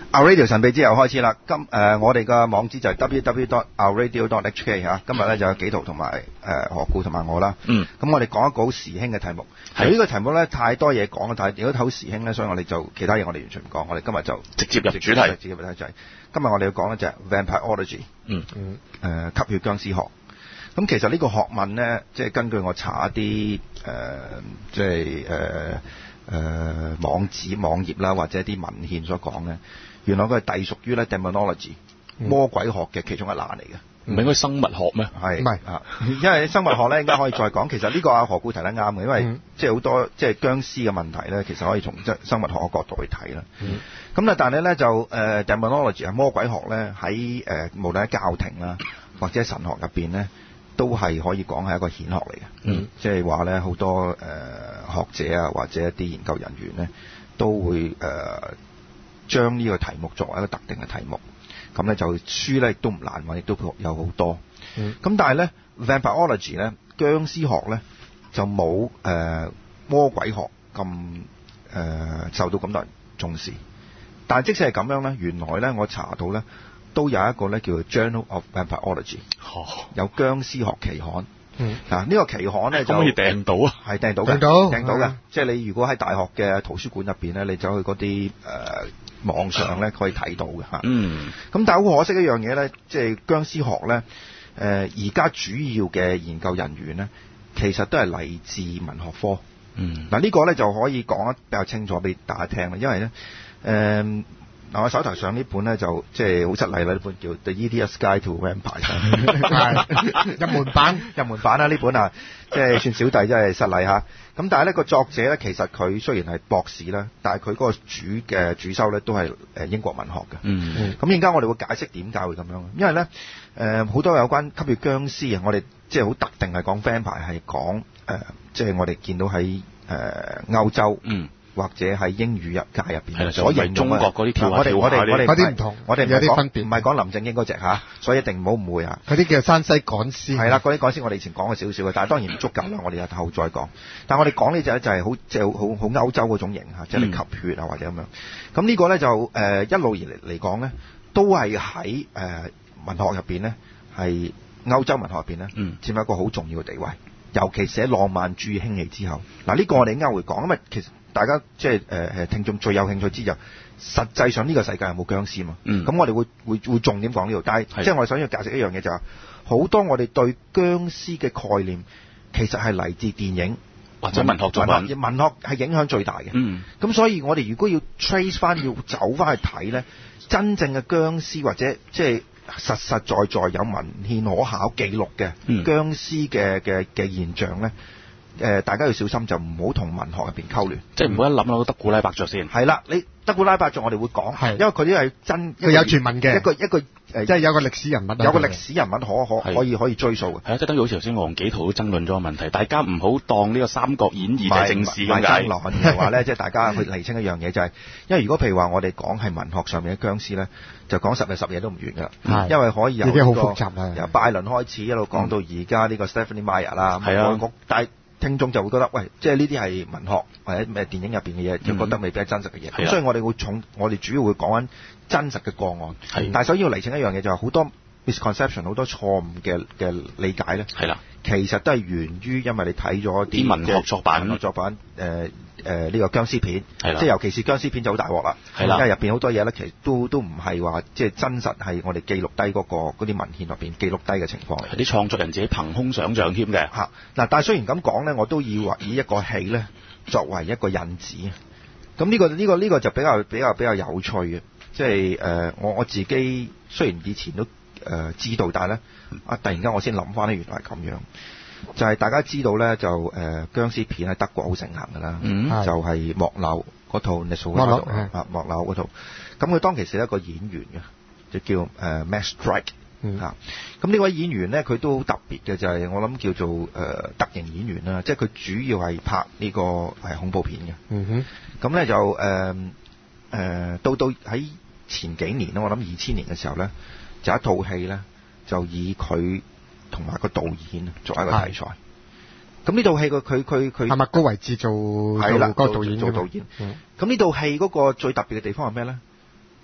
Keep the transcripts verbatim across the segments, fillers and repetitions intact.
Our Radio 神秘之夜開始啦，今誒、呃、我哋嘅網址就係 w w w dot our radio dot h k 嚇，今日咧就有紀陶同埋誒何故同埋我啦。嗯。咁我哋講一個好時興嘅題目。係。呢個題目咧太多嘢講啦，但係如果好時興咧，所以我哋就其他嘢我哋完全唔講，我哋今日就直接入主題。 直接入主題就係今日我哋要講咧就係 Vampireology。嗯嗯。誒、呃、吸血僵屍學。咁其實呢個學問咧，即係根據我查一啲誒、呃，即係誒誒網址網頁啦，或者啲文獻所講咧。原來佢係隸屬於咧 Demonology、嗯、魔鬼學嘅其中一欄嚟嘅， 唔係應該生物學咩？ 係唔係啊？因為生物學咧，應該可以再講。其實呢個阿何故提得啱嘅，因為、嗯、即係好多即係僵屍嘅問題咧，其實可以從即係生物學嘅角度去睇啦。咁、嗯、啊，但係咧就誒、呃、Demonology 係魔鬼學咧，喺誒、呃、無論喺教廷啦或者神學入邊咧，都係可以講係一個顯學嚟嘅。嗯，即係話咧好多誒、呃、學者啊或者一啲研究人員咧都會誒。呃將呢個題目作為一個特定嘅題目，咁咧就書咧亦都唔難揾，亦都有好多。咁、嗯、但係咧 Vampireology 咧，僵屍學咧就冇誒、呃、魔鬼學咁誒、呃、受到咁多人重視。但係即使係咁樣咧，原來咧我查到咧都有一個咧叫做 Journal of Vampireology、哦、有僵屍學期刊。嗯，嗱、啊、呢、這個期刊咧就可以訂到啊，係訂到嘅，訂到訂到嘅。即係你如果喺大學嘅圖書館入邊咧，你走去嗰啲誒網上咧可以睇到嘅嚇。嗯，咁但係好可惜一樣嘢咧，即係僵屍學咧，誒而家主要嘅研究人員咧，其實都係嚟自文學科。嗯，嗱、啊這個、呢個咧就可以講得比較清楚俾大家聽啦，因為咧誒。呃嗱，我手頭上呢本咧就即係好失禮啦，呢本叫《The Easiest Guide to Vampires》，係入門版，入門版啦呢本啊，即係算小弟真係失禮嚇。咁但係呢個作者咧，其實佢雖然係博士啦，但係佢嗰個主嘅主修咧都係誒英國文學嘅。嗯，咁而家我哋會解釋點解會咁樣，因為咧誒好多有關吸血僵屍啊，我哋即係好特定係講 vampire 係講誒，即係我哋見到喺誒歐洲。嗯。或者喺英語入界入邊，所以中國嗰啲跳下跳下嗰啲唔同，我哋有啲分別，唔係講林正英嗰隻嚇，所以一定唔好誤會啊！嗰啲叫山西趕屍，係啦，嗰啲趕屍我哋以前講過少少嘅，但係當然唔足夠啦，我哋日後再講。但係我哋講呢隻咧就係好即係好好好歐洲嗰種型嚇，即係你吸血啊或者咁樣。咁呢個咧就誒、呃、一路而嚟嚟講咧，都係喺誒文學入邊咧，係歐洲文學入邊咧，佔一個好重要嘅地位。尤其是喺浪漫主義興起之後，嗱、這、呢個我哋應該會講，因為其實。大家即係誒誒聽眾最有興趣知就實際上呢個世界有冇僵屍嘛？嗯，咁我哋會會會重點講呢度，但係即係我哋想要解釋一樣嘢就係、是、好多我哋對僵屍嘅概念其實係嚟自電影或者文學作品，文學係影響最大嘅。嗯，咁所以我哋如果要 trace 翻要走翻去睇咧，真正嘅僵屍或者即係實實在在有文獻可考記錄嘅僵屍嘅嘅嘅現象咧。誒、呃，大家要小心，就唔好同文學入邊溝亂，即係唔好一諗到德古拉伯爵先。係啦，你德古拉伯爵我哋會講，係因為佢啲係真，佢有傳聞嘅一個一個誒，即係有個歷史人物，有個歷史人物可可可以可以追溯嘅。係啊，即係等於好似頭先我同紀陶都爭論咗個問題，大家唔好當呢個《三國演義》就係正史咁解。爭論嘅話咧，即係大家去釐清一樣嘢就係、是，因為如果譬如話我哋講係文學上面嘅僵屍咧，就講十日十夜都唔完噶、嗯，因為可以由、這個、已經好複雜啦，由拜倫開始一路講到而家呢個 Stephenie Meyer 啦，係啊，但係。聽眾就會覺得，喂，即係呢啲係文學或者咩電影入邊嘅嘢，就覺得未必係真實嘅嘢。咁、嗯、所以我哋會重，我哋主要會講緊真實嘅個案。係，但係首先要釐清一樣嘢，就係好多 misconception， 好多錯誤嘅嘅理解咧。係啦，其實都係源於因為你睇咗啲文學作品，文學作品誒誒呢個僵屍片，係啦，即係尤其是僵屍片就好大鑊啦。係啦，因為入邊好多嘢咧，其實都都唔係話即係真實係我哋記錄低嗰、嗰個嗰啲文獻入邊記錄低嘅情況嚟。係啲創作人自己憑空想像添嘅。嚇嗱，但係雖然咁講咧，我都以為以一個戲咧作為一個引子。咁呢、呢個呢、呢個呢、呢個就比較比較比較有趣嘅，即係誒我我自己雖然以前都誒、呃、知道，但係咧啊突然間我先諗翻咧，原來係咁樣。就係、是、大家知道咧，就誒、呃、僵屍片喺德國好盛行㗎啦、嗯，就係、是、莫柳嗰套 Nosferatu 啊，莫柳嗰套。咁佢當其時係一個演員嘅，就叫誒、呃、Max Schreck 嚇、嗯。咁呢位演員咧，佢都好特別嘅，就係、是、我諗叫做誒、呃、特型演員啦，即係佢主要係拍呢個係恐怖片嘅。嗯哼。咁咧就誒誒、呃呃、到到喺前幾年咧，我諗二千年嘅時候咧，就一套戲咧，就以佢同埋個導演作為一個題材。咁呢套戲佢佢佢佢係咪高維志做係啦？嗰個導演做導演。咁呢套戲嗰個最特別嘅地方係咩咧？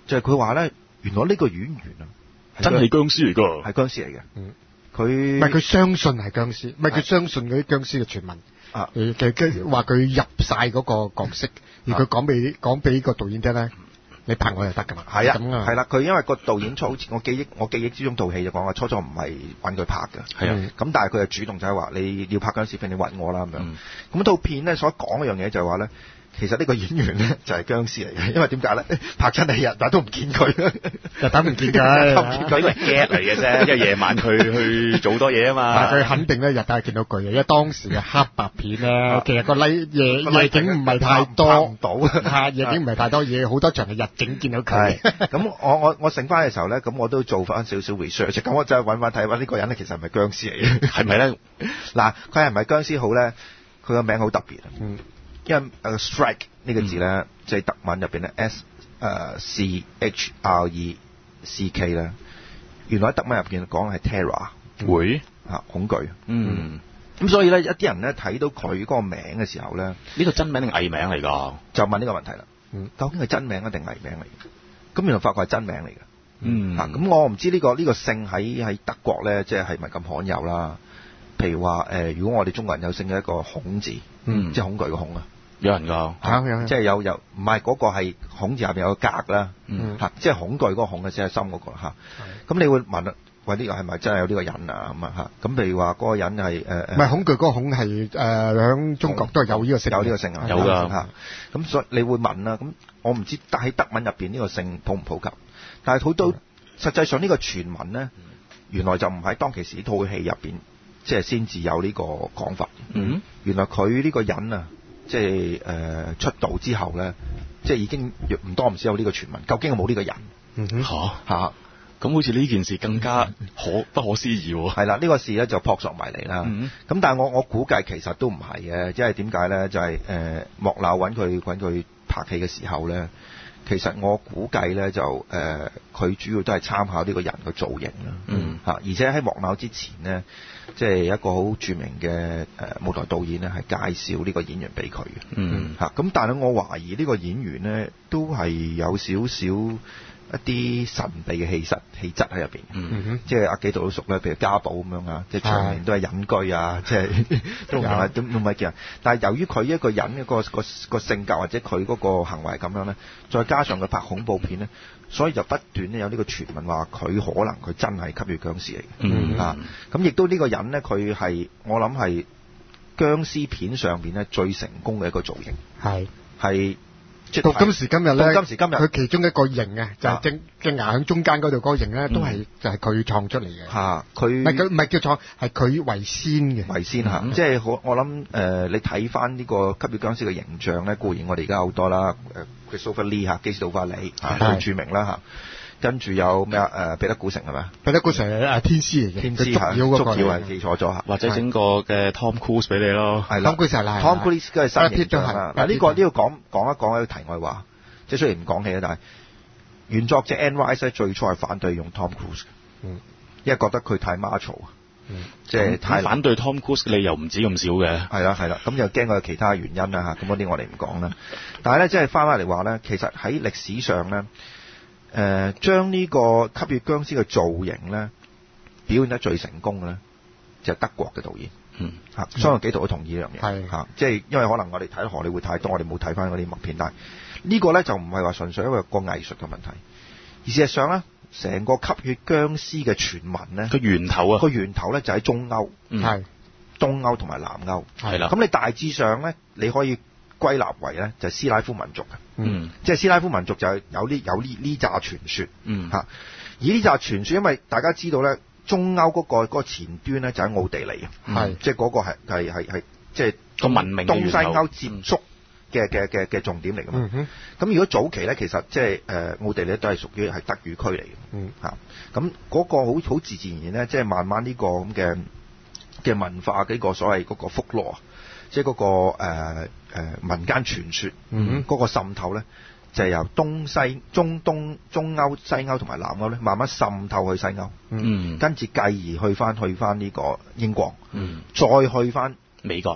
就係佢話咧，原來呢個演員啊， 真係僵屍嚟㗎， 係僵屍嚟嘅。 嗯， 佢唔係佢相信係僵屍，唔係佢相信嗰啲僵屍嘅傳聞。 啊， 佢佢話佢入晒嗰個角色，而佢講俾講俾個導演聽咧，你拍我就得㗎嘛。 係啊， 咁啊， 係啦，佢因為個導演初好似我記憶我記憶之中套戲就講話初初唔係揾佢拍嘅， 係啊， 咁但係佢就主動就係話你要拍僵屍片，你揾我啦咁樣。 嗯咁套片咧所講嘅樣嘢就係話咧。其實呢個演員咧就係僵屍嚟嘅，因為點解咧？拍親你日，但都唔見佢， 就等唔見佢， 唔見佢呢個 get 嚟嘅啫，因為夜晚佢去做多嘢啊嘛。 但係佢肯定咧日帶見到佢嘅，因為當時嘅黑白片咧，其實個夜夜夜景唔係太多， 唔到嚇夜景唔係太多嘢，好多場係日景見到佢。 咁我我我醒翻嘅時候咧，咁我都做翻少少 research，咁我就揾翻睇翻呢個人咧，其實係咪僵屍嚟嘅？ 係咪咧？ 嗱，佢係咪僵屍好咧？佢個名好特別啊！ 嗯， 因為誒 strike 呢個字咧，即係德文入邊咧 S 誒 C H R E C K 咧，原來喺德文入邊講係 terror， 會嚇恐懼。 嗯， 咁所以咧，一啲人咧睇到佢嗰個名嘅時候咧， 呢個真名定藝名嚟㗎？ 就問呢個問題啦。 嗯， 究竟係真名啊定藝名嚟嘅？咁原來發覺係真名嚟嘅。 嗯， 啊，咁我唔知呢個呢個姓喺喺德國咧，即係係咪咁罕有啦？譬如話誒，如果我哋中國人有姓嘅一個孔字， 嗯， 即係恐懼嘅恐啊。 有人㗎， 嚇有， 即係有有，唔係嗰個係孔字下邊有個格啦， 嗯嚇，即係恐懼嗰個恐嘅先係心嗰個嚇。咁你會問啊，喂呢個係咪真係有呢個人啊？咁啊嚇，咁譬如話嗰個人係誒唔係恐懼嗰個恐係誒響中國都係有呢個姓， 有呢個姓啊， 有㗎嚇。咁所以你會問啦，咁我唔知，但喺德文入邊呢個姓普唔普及？但係好多實際上呢個傳聞咧，原來就唔喺當其時套戲入邊，即係先至有呢個講法。 嗯， 原來佢呢個人啊。即係誒、呃、出道之後咧，即係已經唔多唔少有呢個傳聞。究竟有冇呢個人？ 嗯哼， 嚇嚇， 咁好似呢件事更加可不可思議喎。 係啦，呢個事咧就撲朔迷離啦。咁、 嗯、 但係我我估計其實都唔係嘅，即係點解咧？就係、是、誒、呃、莫鬧揾佢揾佢拍戲嘅時候咧，其實我估計咧就誒佢、呃、主要都係參考呢個人嘅造型啦。 嗯嚇，而且喺莫鬧之前咧。即係一個好著名嘅誒舞台導演咧，係介紹呢個演員俾佢嘅。 嗯， 嚇咁，但係我懷疑呢個演員咧，都係有少少一啲神秘嘅氣質氣質喺入邊。 嗯哼， 即係阿幾度都熟咧，譬如家寶咁樣啊，即係長年都係隱居啊，即係都唔係都唔係叫人。但係由於佢一個人嘅個個個性格或者佢嗰個行為咁樣咧，再加上佢拍恐怖片咧。所以就不斷咧有呢個傳聞話佢可能佢真係吸血僵屍嚟嘅。 嗯啊，咁亦都呢個人咧，佢係我諗係僵屍片上邊咧最成功嘅一個造型， 係係即到今時今日咧， 到今時今日佢其中一個型啊，就係正正牙喺中間嗰度嗰個型咧，都係、 嗯、 就係佢創出嚟嘅。 嚇，佢唔係佢唔係叫創，係佢為先嘅。 為先嚇，即係我我諗誒、呃，你睇翻呢個吸血僵屍嘅形象咧，固然我哋而家好多啦，誒 Christopher Lee 嚇，基斯杜化李嚇，最著名啦嚇。跟住有咩啊？誒彼得古城係咪？ 彼得古城係天師嚟嘅， 天師捉妖嗰個。 捉妖係記錯咗嚇， 或者整個嘅 Tom Cruise 俾你咯。 係啦 ，Tom Cruise 係 Tom Cruise 都係新形象啦。嗱呢個都要講講一講一個題外話，即係雖然唔講起啊，但係原作者 Anne Rice 咧最初係反對用 Tom Cruise 嘅， 嗯， 因為覺得佢太 macho 啊， 嗯， 即係太反對 Tom Cruise 嘅理由唔止咁少嘅。 係啦係啦，咁又驚佢有其他原因啦嚇，咁嗰啲我哋唔講啦。但係咧，即係翻返嚟話咧，其實喺歷史上咧。誒、呃、將呢個吸血僵屍嘅造型咧表現得最成功嘅咧，就係、是、德國嘅導演。 嗯， 嚇，所以我幾度都同意呢樣嘢。 係嚇，即係因為可能我哋睇荷里活太多，我哋冇睇翻嗰啲默片。但係呢個咧就唔係話純粹因為個藝術嘅問題，而事實上咧，成個吸血僵屍嘅傳聞咧， 個源頭啊， 個源頭咧就喺中歐， 係、嗯、 東歐同埋南歐。 係啦， 咁你大致上咧，你可以歸納為咧就係、是、斯拉夫民族嘅。 嗯， 即係斯拉夫民族就係有呢有呢呢紮傳說， 嗯嚇。而呢紮傳說，因為大家知道咧，中歐嗰、嗰個嗰個前端咧就喺奧地利啊，係、嗯、即係嗰個係係係係即係個文明東西歐接觸嘅嘅嘅嘅重點嚟㗎嘛。咁、嗯、如果早期咧，其實即係誒奧地利都係屬於係德語區嚟嘅， 嗯嚇。咁嗰個好好自自然然咧，即係慢慢呢個咁嘅嘅文化嘅呢個所謂嗰個福羅。即係嗰、那個誒誒、呃呃、民間傳說，嗰、嗯那個滲透咧，就係、是、由東西中東中歐西歐同埋南歐咧，慢慢滲透去西歐， 嗯， 跟住繼而去翻去翻呢個英國， 嗯， 再去翻美國北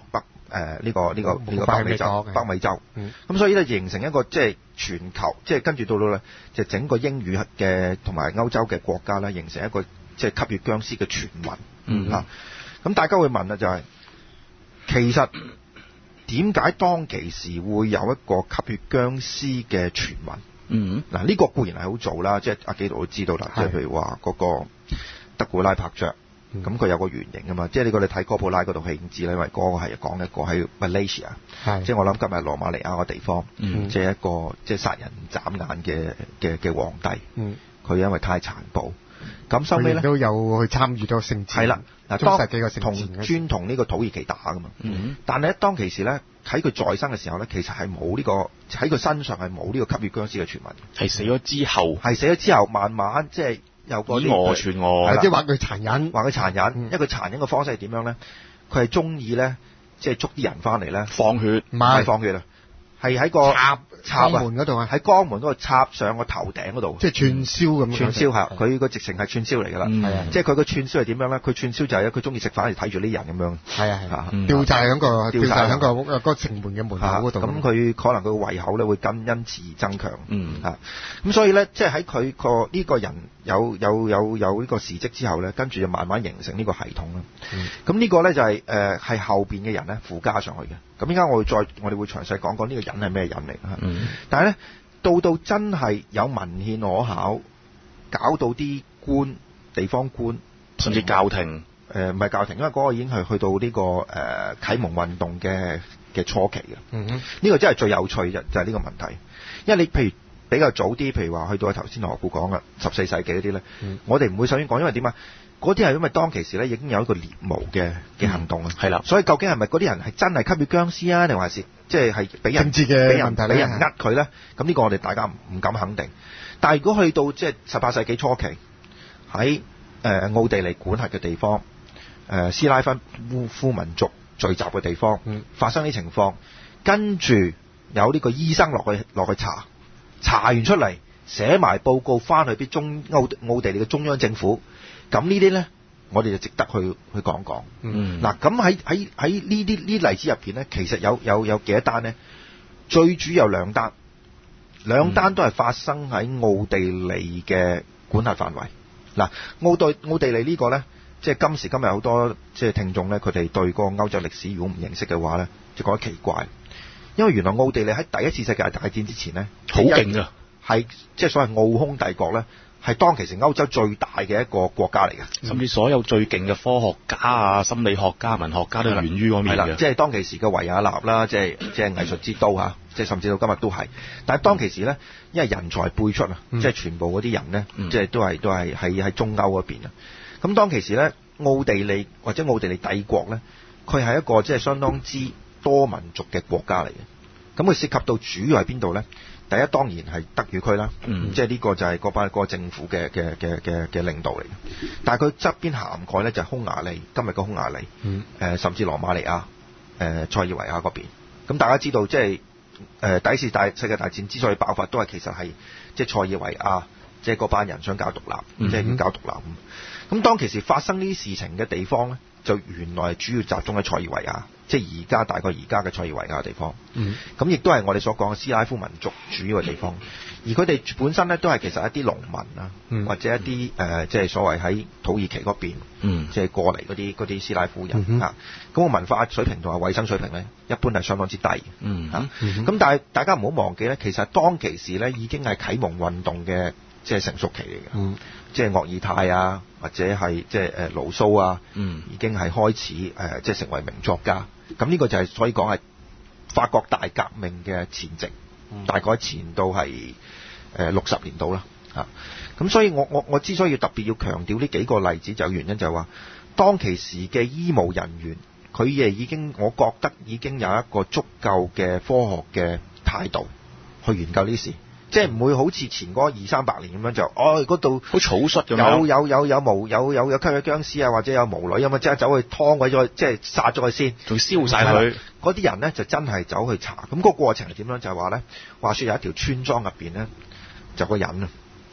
誒呢個呢個呢個北美洲北美洲。咁、 嗯、 所以咧形成一個即係全球，即係跟住到到咧，就整個英語嘅同埋歐洲嘅國家咧，形成一個即係吸血僵屍嘅傳聞。 嗯啊，咁大家會問啊，就係、是、其實點解當其時會有一個吸血僵屍嘅傳聞？ 嗯， 嗱、這、呢個固然係好早啦，即係阿紀陶都知道啦，即係譬如話嗰個德古拉伯爵，咁、嗯、佢有個原型啊嘛，即係呢個你睇哥布拉嗰套戲已經知啦，因為嗰個係講一個喺 Malaysia， 即係我諗今日羅馬尼亞個地方， 嗯、 即係一個即係殺人眨眼嘅嘅嘅皇帝，佢、嗯、因為太殘暴。咁收尾咧都有去參與咗聖戰，係啦， 嗱， 中世紀嘅聖戰同專同呢個土耳其打噶嘛。 嗯、 但係咧，當其時咧喺佢在生嘅時候咧，其實係冇呢個喺佢身上係冇呢個吸血僵屍嘅傳聞。 係死咗之後， 係死咗之後，慢慢即係有個以訛傳訛， 即係話佢殘忍， 話佢殘忍。嗯、因為佢殘忍嘅方式係點樣咧？佢係中意咧，即係捉啲人翻嚟咧， 放血， 唔係放血啊，係喺個插插肛門嗰度啊， 喺肛門嗰度插上個頭頂嗰度， 即係串燒咁。 串燒係佢個直情係串燒嚟㗎啦，係啊，即係佢個串燒係點樣咧？佢串燒就係佢中意食飯嚟睇住啲人咁樣，係啊係啊，吊晒喺個吊晒喺個嗰個城門嘅門口嗰度。咁佢可能佢個胃口咧會跟因此而增強， 嗯啊，咁所以咧即係喺佢個呢個人有有有有呢個事蹟之後咧，跟住就慢慢形成呢個系統啦。咁、嗯、呢個咧就係誒係後邊嘅人咧附加上去嘅。咁依家我會再我哋會詳細講講呢個人係咩人嚟啊？嗯、但係咧到到真係有文獻可考，搞到啲官地方官甚至教廷誒唔係教廷，因為嗰個已經係去到呢、這個誒、呃、啟蒙運動嘅嘅初期嘅。嗯哼，呢個真係最有趣嘅就係、是、呢個問題，因為你譬如比較早啲，譬如話去到頭先何故講嘅十四世紀嗰啲咧，嗯、我哋唔會首先講，因為點啊？嗰啲係因為當其時咧已經有一個獵巫嘅嘅行動啊，係啦、嗯，所以究竟係咪嗰啲人係真係吸血僵屍啊，定還是即係係俾人政治嘅問題咧？ 俾人呃佢咧？咁呢個我哋大家唔敢肯定。但係如果去到即係十八世紀初期喺誒、呃、奧地利管轄嘅地方，誒、呃、斯拉芬夫夫民族聚集嘅地方，嗯、發生啲情況，跟住有呢個醫生落去落去查，查完出嚟寫埋報告翻去俾中奧奧地利嘅中央政府。咁呢啲咧，我哋就值得去去講講。嗯，嗱，咁喺喺喺呢啲呢例子入邊咧，其實有有有幾多單咧？最主要有兩單，兩單都係發生喺奧地利嘅管轄範圍。嗱，奧地奧地利呢個咧，即係今時今日好多即係聽眾咧，佢哋對嗰個歐洲歷史如果唔認識嘅話咧，就覺得奇怪，因為原來奧地利喺第一次世界大戰之前咧， 好勁㗎， 係即係所謂奧匈帝國咧。係當其時歐洲最大嘅一個國家嚟嘅， 甚至所有最勁嘅科學家啊、心理學家、文學家都源於嗰面嘅。 即係當其時嘅維也納啦，即係即係藝術之都嚇，即係甚至到今日都係。但係當其時咧，因為人才輩出啊，嗯、即係全部嗰啲人咧，嗯、即係都係都係喺喺中歐嗰邊啊。咁當其時咧，奧地利或者奧地利帝國咧，佢係一個即係相當之多民族嘅國家嚟嘅。咁佢涉及到主要係邊度咧？第一當然係德語區啦，嗯、即係呢個就係嗰班嗰個政府嘅嘅嘅嘅嘅領導嚟嘅。但係佢側邊涵蓋咧就係匈牙利，今日嘅匈牙利，誒、嗯呃、甚至羅馬尼亞、誒、呃、塞爾維亞嗰邊。咁大家知道即係誒、呃、第一次大世界大戰之所以爆發，都係其實係即係塞爾維亞，即係嗰班人想搞獨立，嗯、即係搞獨立。咁當其時發生呢啲事情嘅地方咧，就原來係主要集中喺塞爾維亞。即係而家大概而家嘅塞爾維亞嘅地方，咁亦都係我哋所講嘅斯拉夫民族主要嘅地方。而佢哋本身咧都係其實一啲農民啊，嗯、或者一啲誒、呃、即係所謂喺土耳其嗰邊，嗯、即係過嚟嗰啲嗰啲斯拉夫人嚇。咁、嗯哼啊嗰個文化水平同埋衞生水平咧，一般係相當之低嘅。嗯嚇，咁、嗯哼啊、但係大家唔好忘記咧，其實當其時咧已經係啟蒙運動嘅即係成熟期嚟嘅。嗯即係鄂爾泰啊，或者係即係誒盧蘇啊，嗯、已經係開始誒、呃、即係成為名作家。咁呢個就係所以講係法國大革命嘅前夕，嗯、大概前到係誒六十年度啦嚇。咁、啊、所以我我我之所以特別要強調呢幾個例子，就有原因就係話，當其時嘅醫務人員，佢亦已經我覺得已經有一個足夠嘅科學嘅態度去研究呢事。即係唔會好似前嗰二三百年咁樣就，哦嗰度好草率咁樣， 有有有有毛有有有吸血僵屍啊，或者有毛女咁啊，即係走去劏鬼咗，即係殺咗佢先， 仲燒晒佢。 嗰啲人咧就真係走去查，咁、嗰個過程係點樣？就係話咧，話説有一條村莊入邊咧，就個人啊，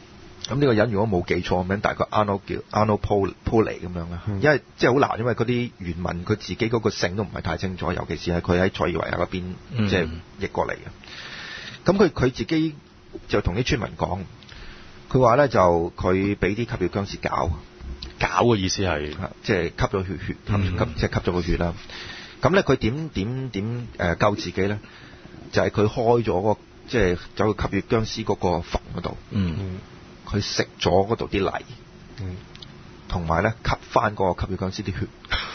咁呢個人如果冇記錯名，大概 Arnold 叫 Arnold Paul Pauli 咁樣啦。 嗯、 因為即係好難，因為嗰啲原文佢自己嗰個姓都唔係太清楚，尤其是係佢喺塞爾維亞嗰邊、嗯、即係譯過嚟嘅。咁佢佢自己就同啲村民講，佢話咧就佢俾啲吸血僵屍搞， 搞嘅意思係即係吸咗血血，吸吸即係吸咗個血啦。咁咧佢點點點誒救自己咧？就係、是、佢開咗、嗰個即係走去吸血僵屍嗰個墳嗰度。嗯。佢食咗嗰度啲泥，同埋咧吸翻嗰個吸血僵屍啲血。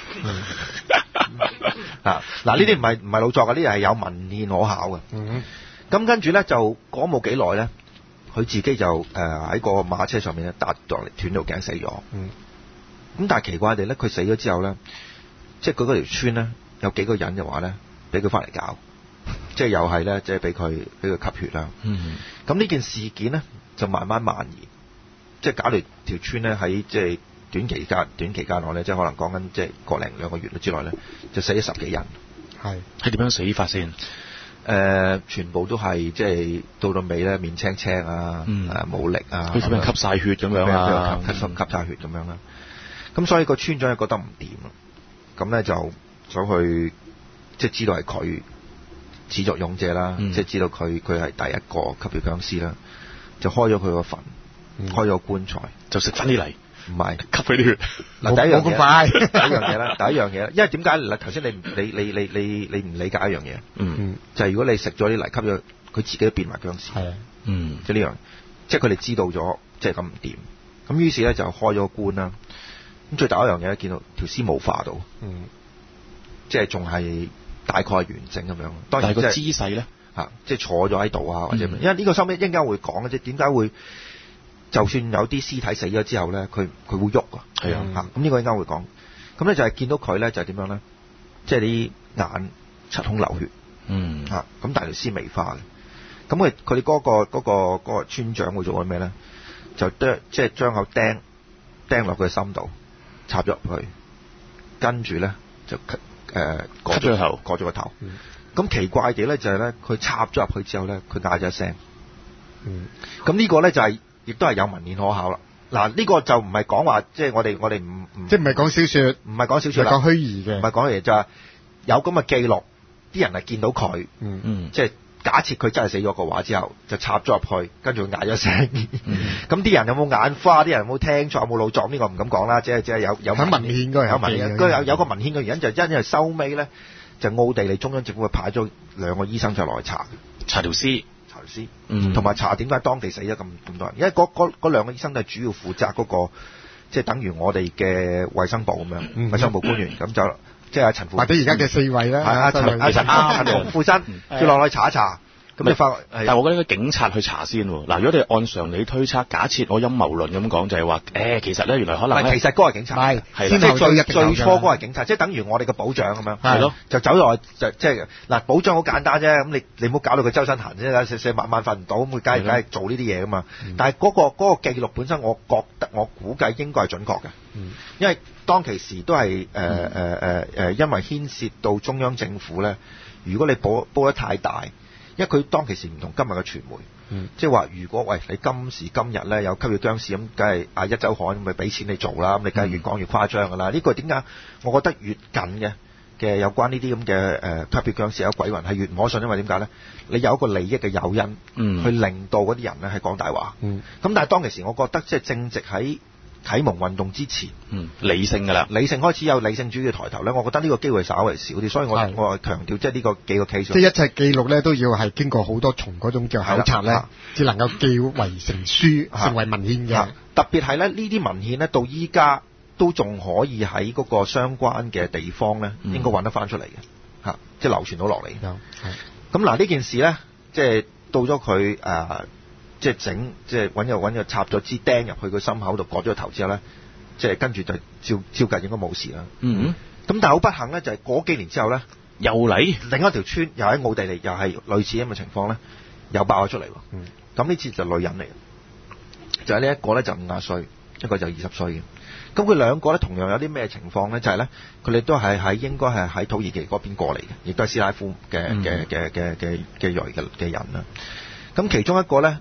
啊，嗱呢啲唔係唔係老作嘅，呢啲係有文獻可考嘅。咁、嗯、跟住咧就講冇幾耐咧，佢自己就誒喺、呃、個馬車上面咧搭落嚟斷條頸死咗。咁、嗯、但係奇怪地咧，佢死咗之後咧，即係佢嗰條村咧有幾個人嘅話咧，俾佢翻嚟搞，即係又係咧，即係俾佢俾佢吸血啦。咁、嗯、呢件事件咧，就慢慢蔓延，即係搞到條村咧喺即係短期間短期間內咧，即係可能講緊即係個零兩個月之內咧，就死咗十幾人。 係係點樣死法先？誒、 呃，全部都係即係到到尾咧，面青青啊，誒冇、嗯、力啊， 好似俾人吸晒血咁樣啊， 吸吸吸晒血咁樣啦。咁所以個村長又覺得唔掂啊，咁咧就想去即係知道係佢始作俑者啦，嗯、即係知道佢佢係第一個吸血僵屍啦。就開咗佢個墳，開咗個棺材， 就食翻啲泥， 唔係吸佢啲血。 嗱，第一樣嘢，咁快， 第一樣嘢啦，第一樣嘢，因為點解嗱？頭先你你你你你你唔理解一樣嘢，嗯，就係、是、如果你食咗啲泥，吸咗佢自己都變埋僵屍，係啊，嗯，即係呢樣，即係佢哋知道咗，即係咁唔掂，咁於是咧就開咗個棺啦。咁最大一樣嘢咧，見到條屍冇化到，嗯，即係仲係大概係完整咁樣。當然、就是， 但係個姿勢咧。 啊！即係坐咗喺度啊，或者、嗯、因為呢個收尾一陣間會講嘅啫。點解會就算有啲屍體死咗之後咧，佢佢會喐啊？係啊！咁呢個一陣間會講。咁咧就係見到佢咧就係點樣咧？即係啲眼七孔流血。嗯。嚇、啊！咁但係條屍未化嘅。咁佢佢哋嗰個嗰、嗰個嗰個村長會做緊咩咧？就即係將個釘釘落佢心度，插咗入去，跟住咧就誒割咗個頭，割咗個頭。嗯。咁奇怪嘅咧就係咧，佢插咗入去之後咧，佢嗌咗一聲。嗯。咁呢個咧就係、是，亦都係有文獻可考啦。嗱，呢個就唔係講話，即係我哋我哋唔唔，即係唔係講小說， 唔係講小說啦， 講虛擬嘅， 唔係講嘢就係有咁嘅記錄，啲人係見到佢。嗯嗯。即係假設佢真係死咗個話之後，就插咗入去，跟住佢嗌咗聲。咁啲、嗯、人有冇眼花？啲人有冇聽錯？有冇腦作？呢、這個唔敢講啦。即係即係有有文獻嘅，有文獻。佢有有個文獻嘅原因就係因為收尾咧。就奧地利中央政府派咗兩個醫生就落去查， 查條屍， 查條屍，嗯，同埋查點解當地死咗咁咁多人，因為嗰嗰嗰兩個醫生都係主要負責嗰、那個，即係等於我哋嘅衛生部咁樣，嗯、衛生部官員咁、嗯、就即係阿陳富， 或者而家嘅四位咧， 係阿陳阿陳阿陳富新，叫落去查一查。咁你發， 但係我覺得應該警察去查先喎。嗱，如果你按常理推測，假設我陰謀論咁講，就係話，誒，其實咧原來可能其實嗰個係警察，係即係最最初嗰個係警察，即係等於我哋嘅保長咁樣，係咯，就走落去就即係嗱，保長好簡單啫。咁你你唔好搞到佢周身痕啫，四四晚晚瞓唔到，咁佢梗係梗係做呢啲嘢噶嘛。但係嗰個嗰個記錄本身，我覺得我估計應該係準確嘅，因為當其時都係誒誒誒誒，因為牽涉到中央政府咧，如果你煲煲得太大。因為佢當其時唔同今日嘅傳媒，嗯、即係話如果喂你今時今日咧有吸血僵屍咁，梗係啊一週刊咁咪俾錢你做啦，咁你梗係越講越誇張噶啦。呢、嗯、個點解？我覺得越近嘅嘅有關呢啲咁嘅誒吸血僵屍有鬼魂係越唔可信，因為點解咧？你有一個利益嘅誘因，嗯、去令到嗰啲人咧係講大話。咁、嗯、但係當其時，我覺得即係正值喺啟蒙運動之前， 嗯，理性㗎啦， 理性開始有理性主義嘅抬頭咧，我覺得呢個機會稍微少啲，所以我我係強調即係呢個幾個 case。即係一切記錄咧都要係經過好多重嗰種叫考察咧，至能夠記為成書，成為文獻嘅。 特別係咧呢啲文獻咧，到依家都仲可以喺嗰個相關嘅地方咧，嗯、應該揾得翻出嚟嘅，嚇，即係流傳到落嚟。咁嗱呢件事咧，即係到咗佢誒。即係整，即係揾又揾又插咗支釘入去個心口度，割咗個頭之後咧，即係跟住就照照計應該冇事啦。嗯，咁但係好不幸咧，就係、是、嗰幾年之後咧， 又嚟另一條村，又喺奧地利，又係類似咁嘅情況咧，又爆咗出嚟喎。嗯，咁呢次就女人嚟嘅，就係呢一個咧就五廿歲，一個就二十歲嘅。咁佢兩個咧同樣有啲咩情況咧？就係咧，佢哋都係喺應該係喺土耳其嗰邊過嚟嘅，亦都係斯拉夫嘅嘅嘅嘅嘅嘅裔嘅嘅人啦。咁其中一個咧。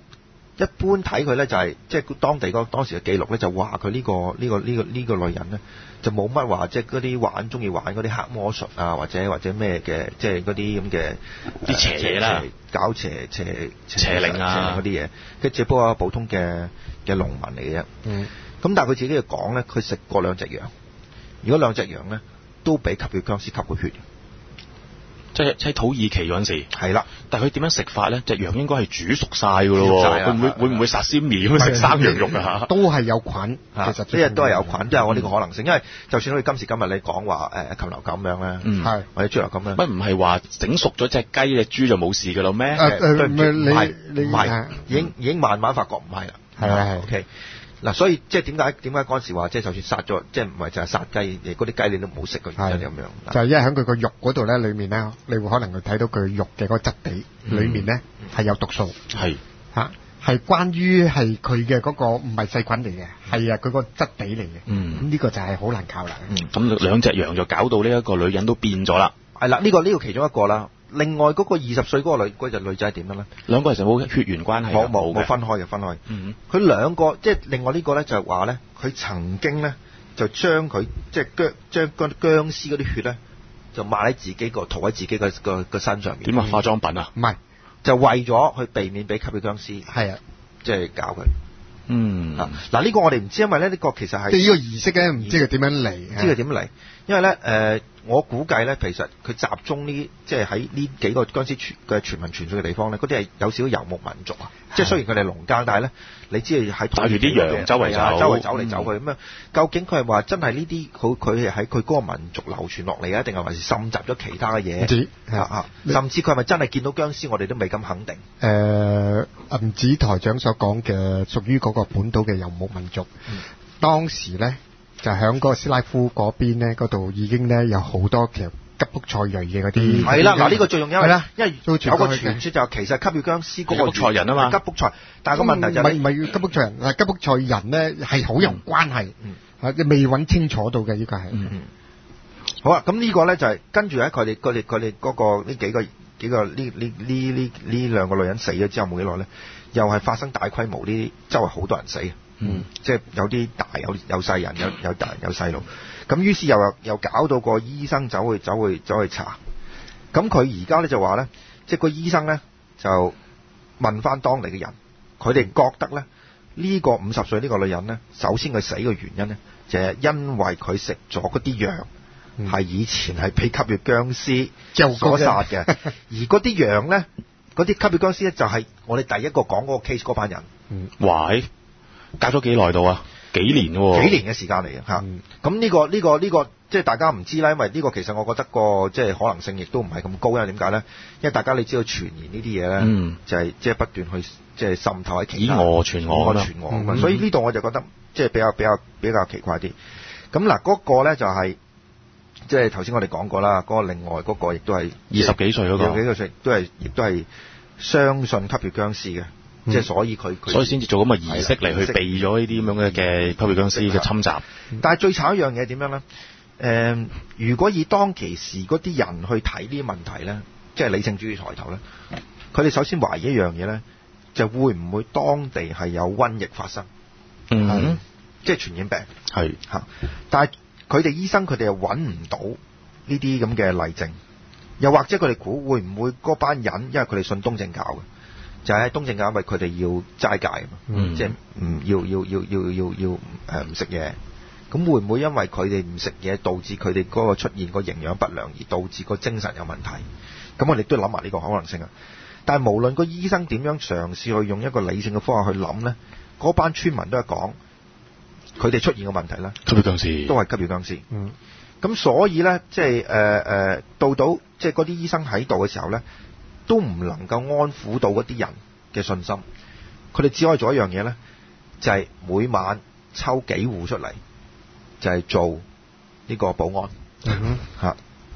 一般睇佢咧就係即係當地嗰當時嘅記錄咧就話佢呢個呢、呢個呢、呢個呢、呢個女人咧就冇乜話即係嗰啲玩中意玩嗰啲黑魔術啊或者或者咩嘅即係嗰啲咁嘅啲邪嘢啦， 搞邪邪邪靈啊嗰啲嘢，跟住只不過普通嘅嘅農民嚟嘅啫。 嗯， 咁但係佢自己就講咧，佢食過兩隻羊，如果兩隻羊咧都俾吸血僵屍吸過血。 即係喺土耳其嗰陣時， 係啦， 但係佢點樣食法咧？隻羊應該係煮熟晒㗎咯喎，會唔會會唔會殺鮮面咁食生羊肉啊？ 都係有菌，其實呢日都係有菌，都有我呢個可能性。因為就算好似今時今日你講話誒禽流感咁樣咧， 係或者豬流感咧， 乜唔係話整熟咗隻雞隻豬就冇事㗎啦咩？ 誒誒，唔係唔係你唔係，已經已經慢慢發覺唔係啦。 係啊係 OK。嗱，所以即係點解點解嗰陣時話即係就算殺咗，即係唔係就係殺雞，嗰啲雞你都唔好食嘅原因咁樣。 就係因為喺佢個肉嗰度咧，裡面咧，你會可能會睇到佢肉嘅嗰個質地，裡面咧係有毒素。 係嚇，係關於係佢嘅嗰個唔係細菌嚟嘅，係啊佢個質地嚟嘅。 嗯， 咁呢個就係好難靠啦。 嗯，咁兩隻羊就搞到呢一個女人都變咗啦。 係啦，呢個呢個其中一個啦。另外嗰個二十歲嗰個女嗰隻女仔點樣咧？ 兩個其實冇血緣關係， 冇冇冇分開嘅分開。 嗯， 佢兩個即係另外呢個咧就係話咧，佢曾經咧就將佢即係僵將嗰啲僵屍嗰啲血咧就抹喺自己個塗喺自己個個個身上面。 點啊？化妝品啊？ 唔係， 就為咗去避免俾吸血僵屍係啊， 即係搞佢。 嗯， 嗱呢個我哋唔知，因為咧呢個其實係即係呢個儀式咧，唔知佢點樣嚟， 唔知佢點嚟，因為咧誒、呃，我估計咧，其實佢集中呢，即係喺呢幾個僵屍傳嘅傳聞傳説嘅地方咧，嗰啲係有少少遊牧民族啊，即係雖然佢哋農耕，但係咧，你知係喺帶住啲羊周圍走， 周圍走嚟走去咁樣、嗯。究竟佢係話真係呢啲好，佢係喺佢嗰個民族流傳落嚟啊，定係還是滲雜咗其他嘅嘢？唔知啊，甚至佢係咪真係見到僵屍？我哋都未咁肯定。誒、 呃，銀紙台長所講嘅屬於嗰個本土嘅遊牧民族，嗯、當時咧。就喺嗰個斯拉夫嗰邊咧，嗰度已經咧有好多其實吉卜賽裔嘅嗰啲。 係啦，嗱呢個最重要， 係啦， 因為有個傳說就其實吸血僵屍嗰個吉卜賽人啊嘛， 吉卜賽，但係個問題就唔係唔係吉卜賽人，係吉卜賽人咧係好有關係，啊你未揾清楚到嘅呢個係。 嗯，好啊，咁呢個咧就係跟住喺佢哋佢哋佢哋嗰個呢幾個幾個呢呢呢呢呢兩個女人死咗之後冇幾耐咧，又係發生大規模呢周圍好多人死。嗯，即係有啲大有有細人，有有大人有細路，咁於是又又又搞到個醫生走去走去走去查，咁佢而家咧就話咧，即係個醫生咧就問翻當地嘅人，佢哋覺得咧呢個五十歲呢個女人咧，首先佢死嘅原因咧就係因為佢食咗嗰啲羊，係以前係俾吸血僵屍所殺嘅，而嗰啲羊咧，嗰啲吸血僵屍咧就係我哋第一個講嗰個 case 嗰班人。 嗯，喂。隔咗幾耐到啊？幾年喎？ 幾年嘅時間嚟嘅嚇。咁、嗯、呢、呢個呢、呢個呢、呢個即係大家唔知啦，因為呢個其實我覺得個即係可能性亦都唔係咁高，因為點解咧？因為大家你知道傳言呢啲嘢咧，嗯、就係即係不斷去即係滲透喺其他以訛傳訛啦，傳訛、嗯、所以呢度我就覺得即係比較比較比較奇怪啲。咁嗱，嗰個咧就係即係頭先我哋講過啦，嗰、嗰個另外嗰個亦都係二十幾歲嗰、嗰個， 二十幾個歲都係亦都係相信吸血僵屍嘅。即、嗯、係所以佢， 所以先至做咁嘅儀式嚟去避咗呢啲咁樣嘅嘅吸血僵屍嘅侵襲。 但係最慘一樣嘢點樣咧？誒、呃，如果以當其時嗰啲人去睇呢啲問題咧，即係理性主義抬頭咧，佢哋首先懷疑一樣嘢咧，就會唔會當地係有瘟疫發生？嗯，即係傳染病係嚇。但係佢哋醫生佢哋又揾唔到呢啲咁嘅例證，又或者佢哋估會唔會嗰班人，因為佢哋信東正教嘅。就係、是、東正教，因為佢哋要齋戒啊嘛，嗯、即係唔要要要要要要誒唔食嘢。咁會唔會因為佢哋唔食嘢，導致佢哋嗰個出現個營養不良，而導致個精神有問題？咁我哋都諗埋呢個可能性啊。但係無論個醫生點樣嘗試去用一個理性嘅方法去諗咧，嗰班村民都係講佢哋出現嘅問題咧， 吸血僵屍都係吸血僵屍。嗯，咁所以咧，即係誒誒到到即係嗰啲醫生喺度嘅時候咧，都唔能夠安撫到嗰啲人嘅信心，佢哋只可以做一樣嘢咧，就係、是、每晚抽幾戶出嚟，就係、是、做呢個保安嚇。嗯、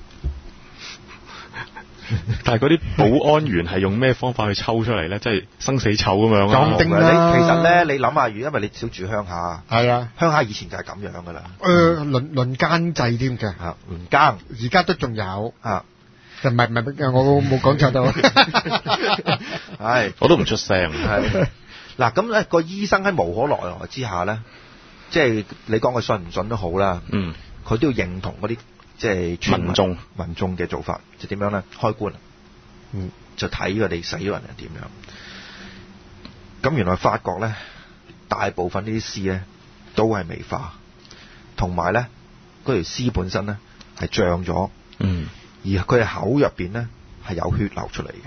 但係嗰啲保安員係用咩方法去抽出嚟咧？即係生死囚咁樣啊？ 定啦！其實咧，你諗下，如因為你少住鄉下，係啊，鄉下以前就係咁樣噶啦。誒、呃， 輪輪奸制添嘅嚇，輪奸， 而家都仲有啊。 唔係唔係，我冇講錯到。 係， 我都唔出聲。 係嗱，咁咧個醫生喺無可奈何之下咧，即係你講佢信唔信都好啦， 嗯， 佢都要認同嗰啲即係村民眾民眾嘅做法，就點樣咧？開棺， 嗯， 就睇佢哋死咗人係點樣。咁原來發覺咧，大部分呢啲屍咧都係未化，同埋咧嗰條屍本身咧係脹咗， 嗯， 而佢嘅口入邊咧係有血流出嚟嘅。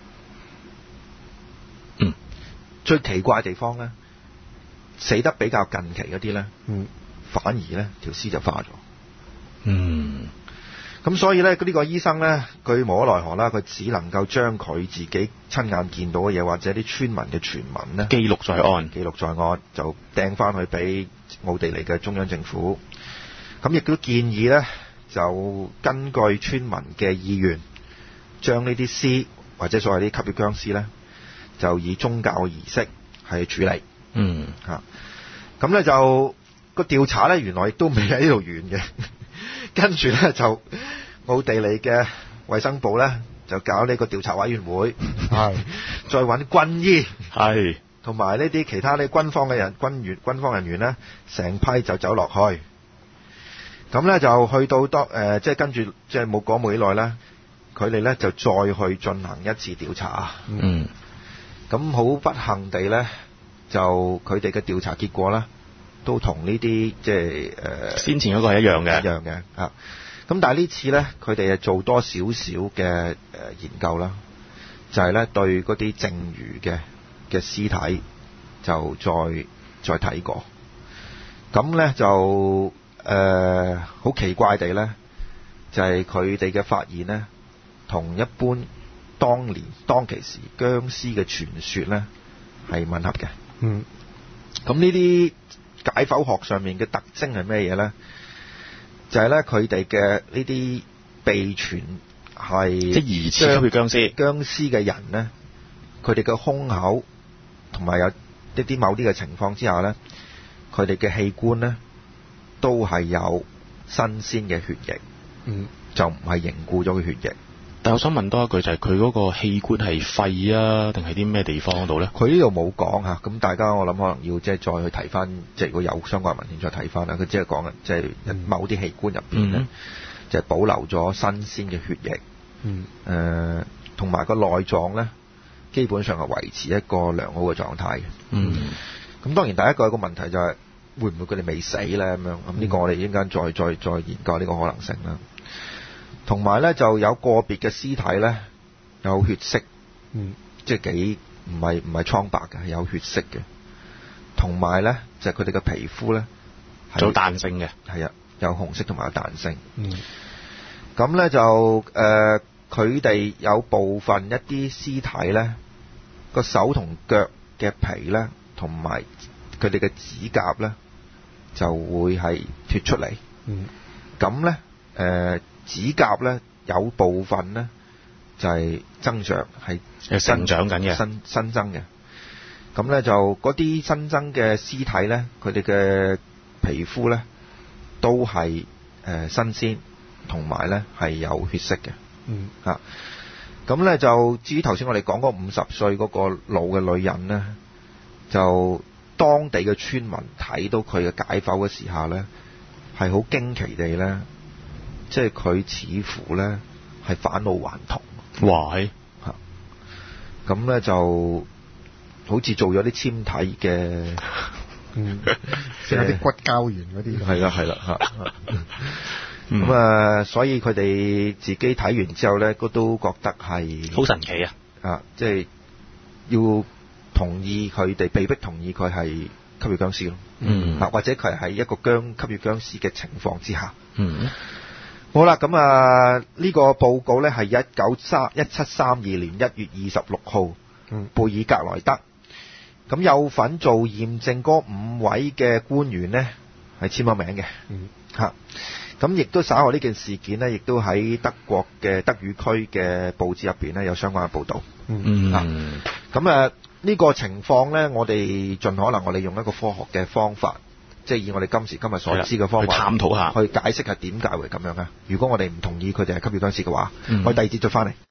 嗯， 最奇怪嘅地方咧，死得比較近期嗰啲咧， 嗯， 反而咧條屍就化咗。 嗯， 咁所以咧，呢個醫生咧，佢無可奈何啦，佢只能夠將佢自己親眼見到嘅嘢，或者啲村民嘅傳聞咧， 記錄在案， 記錄在案，就掟翻去俾奧地利嘅中央政府。咁亦都建議咧，就根據村民嘅意願，將呢啲屍或者所謂啲吸血僵屍咧，就以宗教嘅儀式係處理。 嗯， 嚇，咁咧就個調查咧，原來亦都未喺呢度完嘅。跟住咧就奧地利嘅衛生部咧就搞呢個調查委員會， 係再揾軍醫， 係同埋呢啲其他呢軍方嘅人、軍員、軍方人員咧，成批就走落去。咁咧就去到當誒，即係跟住即係冇講冇幾耐咧，佢哋咧就再去進行一次調查。 嗯， 咁好不幸地咧，就佢哋嘅調查結果咧，都同呢啲即係誒、呃、 先前嗰個係一樣嘅， 一樣嘅啊。咁但係呢次咧，佢哋係做多少少嘅誒研究啦，就係、是、咧對嗰啲剩餘嘅嘅屍體就再再睇過。咁咧就誒好、呃、奇怪地咧，就係佢哋嘅發現咧，同一般當年當其時僵屍嘅傳說咧係吻合嘅。 嗯， 咁呢啲解剖學上面嘅特徵係咩嘢咧？就係咧佢哋嘅呢啲被傳係即係疑似吸血僵屍僵屍嘅人咧，佢哋嘅胸口同埋有一啲某啲嘅情況之下咧，佢哋嘅器官咧都係有新鮮嘅血液， 嗯， 就唔係凝固咗嘅血液。 但我想問多一句，就係佢嗰個器官係肺啊，定係啲咩地方度咧？ 佢呢度冇講嚇，咁大家我諗可能要即係再去睇翻，即係如果有相關文獻再睇翻啦。佢只係講即係某啲器官入邊咧， 嗯、 就係保留咗新鮮嘅血液， 嗯， 誒同埋個內臟咧，基本上係維持一個良好嘅狀態嘅。 嗯， 咁當然第一個一個問題就係、是、會唔會佢哋未死咧咁樣？咁呢個我哋應該再再再研究呢個可能性啦。同埋咧就有個別嘅屍體咧有血色， 嗯， 即係幾唔係唔係蒼白嘅，係有血色嘅。同埋咧就係佢哋嘅皮膚咧有彈性嘅， 係啊，有紅色同埋有彈性。 嗯， 咁咧就誒佢哋有部分一啲屍體咧個手同腳嘅皮咧，同埋佢哋嘅指甲咧就會係脫出嚟。 嗯， 咁咧誒。指甲咧有部分咧就係增長，係生長緊嘅， 新新增嘅。咁咧就嗰啲新增嘅屍體咧，佢哋嘅皮膚咧都係誒、呃、新鮮，同埋咧係有血色嘅。 嗯， 嚇。咁咧就至於頭先我哋講嗰五十歲嗰個老嘅女人咧，就當地嘅村民睇到佢嘅解剖嘅時候咧，係好驚奇地咧。即係佢似乎咧係返老還童， 哇！係嚇，咁咧就好似做咗啲纖體嘅， 嗯，即係啲骨膠原嗰啲， 係啦係啦嚇。咁啊，所以佢哋自己睇完之後咧，都覺得係好神奇啊！ 啊，即係要同意佢哋，被逼同意佢係吸血僵屍咯。 嗯， 啊，或者佢係喺一個僵吸血僵屍嘅情況之下。 嗯。 好啦，咁啊呢個報告咧係一九三一七三二年一月二十六號， 嗯， 貝爾格萊德，咁有份做驗證嗰五位嘅官員呢係簽咗名嘅， 嗯， 嚇，咁亦都稍後呢件事件呢，亦都喺德國嘅德語區嘅報紙入邊呢有相關嘅報導， 嗯， 嚇，咁啊呢個情況呢，我哋盡可能我哋用一個科學嘅方法。即係以我哋今時今日所知嘅方法去探討下， 去解釋下點解會咁樣啊！如果我哋唔同意佢哋係吸血僵屍嘅話， 嗯、 我哋第二節再翻嚟。